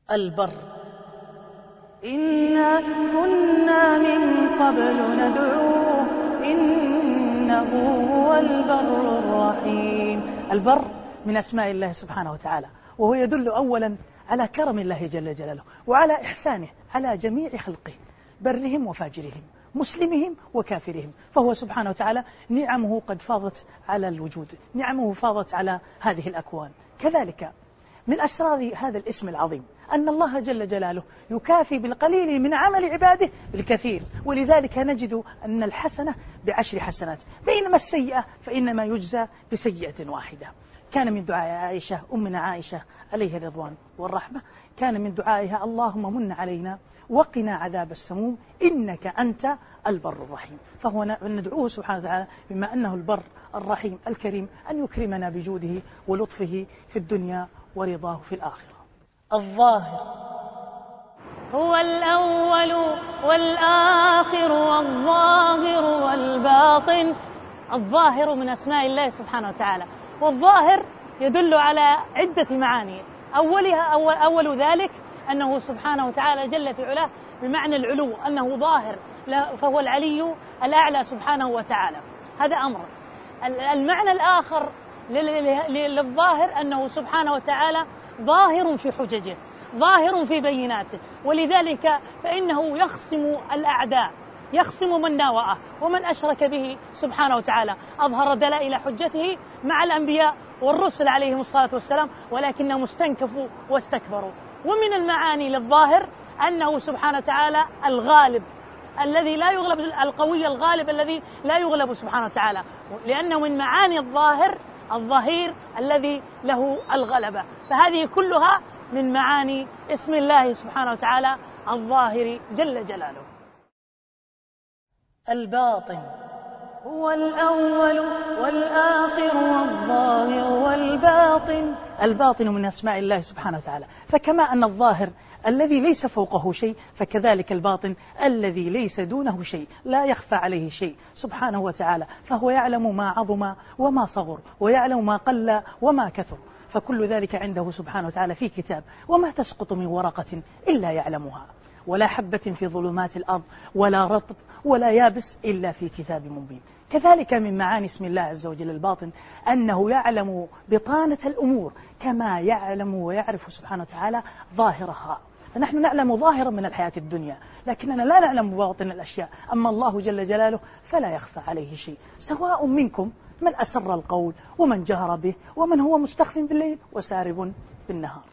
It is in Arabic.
البر. إنا كنا من قبل ندعوه إنه هو البر الرحيم. البر من أسماء الله سبحانه وتعالى، وهو يدل أولا على كرم الله جل جلاله وعلى إحسانه على جميع خلقه، برهم وفاجرهم، مسلمهم وكافرهم، فهو سبحانه وتعالى نعمه قد فاضت على الوجود، نعمه فاضت على هذه الأكوان. كذلك من أسرار هذا الاسم العظيم أن الله جل جلاله يكافي بالقليل من عمل عباده بالكثير، ولذلك نجد أن الحسنة ب10 حسنات، بينما السيئة فإنما يجزى بسيئة واحدة. كان من دعاء عائشة أمنا عائشة عليه الرضوان والرحمة، كان من دعائها اللهم من علينا وقنا عذاب السموم إنك أنت البر الرحيم. فهو ندعوه سبحانه وتعالى بما أنه البر الرحيم الكريم أن يكرمنا بجوده ولطفه في الدنيا ورضاه في الآخرة. الظاهر هو الأول والآخر والظاهر والباطن. الظاهر من أسماء الله سبحانه وتعالى، والظاهر يدل على عدة معاني. أول ذلك أنه سبحانه وتعالى جل في علاه بمعنى العلو، أنه ظاهر فهو العلي الأعلى سبحانه وتعالى، هذا أمر. المعنى الآخر للظاهر أنه سبحانه وتعالى ظاهر في حججه، ظاهر في بيناته، ولذلك فإنه يخصم الأعداء، يخصم من ناوأه ومن أشرك به سبحانه وتعالى. أظهر دلائل حجته مع الأنبياء والرسل عليهم الصلاة والسلام، ولكنهم استنكفوا واستكبروا. ومن المعاني للظاهر أنه سبحانه وتعالى الغالب الذي لا يغلب، القوي الغالب الذي لا يغلب سبحانه وتعالى، لأنه من معاني الظاهر الظهير الذي له الغلبة. فهذه كلها من معاني اسم الله سبحانه وتعالى الظاهر جل جلاله. الباطن هو الأول والآخر والظاهر والباطن. الباطن من أسماء الله سبحانه وتعالى، فكما أن الظاهر الذي ليس فوقه شيء، فكذلك الباطن الذي ليس دونه شيء، لا يخفى عليه شيء سبحانه وتعالى، فهو يعلم ما عظم وما صغر، ويعلم ما قل وما كثر، فكل ذلك عنده سبحانه وتعالى في كتاب. وما تسقط من ورقة إلا يعلمها، ولا حبة في ظلمات الأرض ولا رطب ولا يابس إلا في كتاب مبين. كذلك من معاني اسم الله عز وجل الباطن أنه يعلم بطانة الأمور كما يعلم ويعرف سبحانه وتعالى ظاهرها. فنحن نعلم ظاهرا من الحياة الدنيا، لكننا لا نعلم باطن الأشياء. أما الله جل جلاله فلا يخفى عليه شيء. سواء منكم من أسر القول ومن جهر به ومن هو مستخف بالليل وسارب بالنهار.